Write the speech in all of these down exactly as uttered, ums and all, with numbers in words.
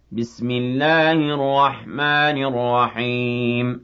بسم الله الرحمن الرحيم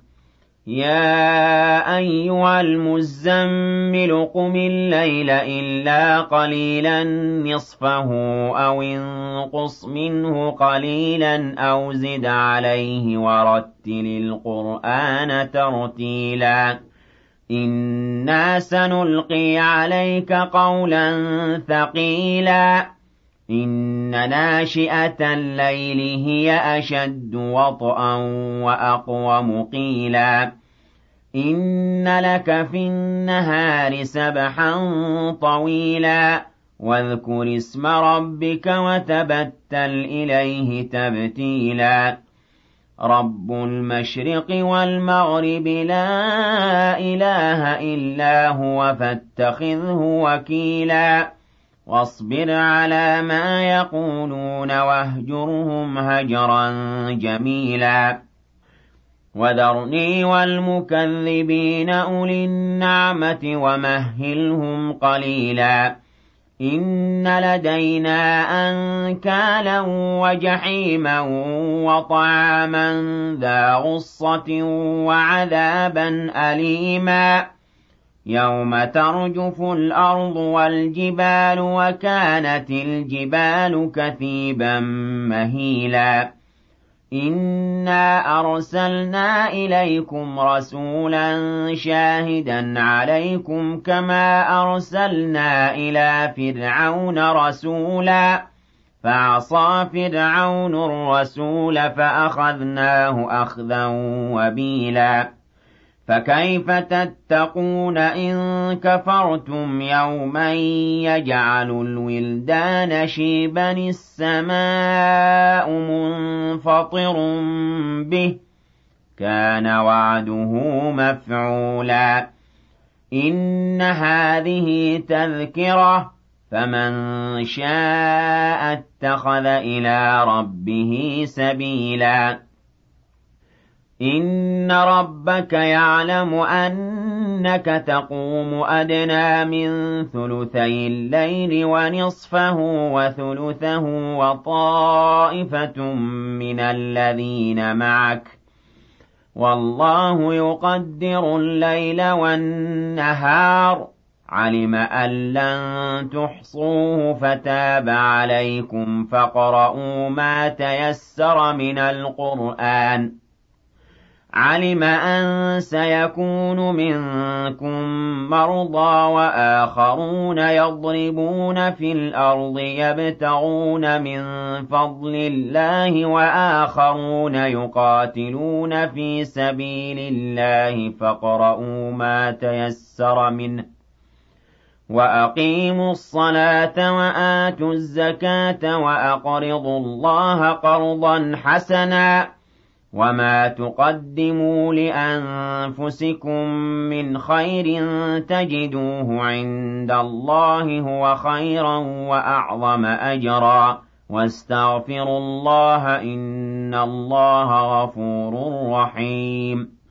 يا أيها المزمل قم الليل إلا قليلا نصفه أو انقص منه قليلا أو زد عليه ورتل القرآن ترتيلا إنا سنلقي عليك قولا ثقيلا إن ناشئة الليل هي أشد وطئا وأقوم قيلا إن لك في النهار سبحا طويلا واذكر اسم ربك وتبتل إليه تبتيلا رب المشرق والمغرب لا إله إلا هو فاتخذه وكيلا واصبر على ما يقولون واهجرهم هجرا جميلا وذرني والمكذبين أولي النعمة ومهلهم قليلا إن لدينا أنكالا وجحيما وطعاما ذا غصة وعذابا أليما يوم ترجف الأرض والجبال وكانت الجبال كثيبا مهيلا إنا أرسلنا إليكم رسولا شاهدا عليكم كما أرسلنا إلى فرعون رسولا فعصى فرعون الرسول فأخذناه أخذا وبيلا فكيف تتقون إن كفرتم يوما يجعل الولدان شيبا السماء منفطر به كان وعده مفعولا إن هذه تذكرة فمن شاء اتخذ إلى ربه سبيلا إن ربك يعلم أنك تقوم أدنى من ثلثي الليل ونصفه وثلثه وطائفة من الذين معك والله يقدر الليل والنهار علم أن لن تحصوه فتاب عليكم فاقرؤوا ما تيسر من القرآن علم أن سيكون منكم مرضى وآخرون يضربون في الأرض يبتغون من فضل الله وآخرون يقاتلون في سبيل الله فاقرؤوا ما تيسر منه وأقيموا الصلاة وآتوا الزكاة وأقرضوا الله قرضا حسنا وما تقدموا لأنفسكم من خير تجدوه عند الله هو خيرا وأعظم أجرا واستغفروا الله إن الله غفور رحيم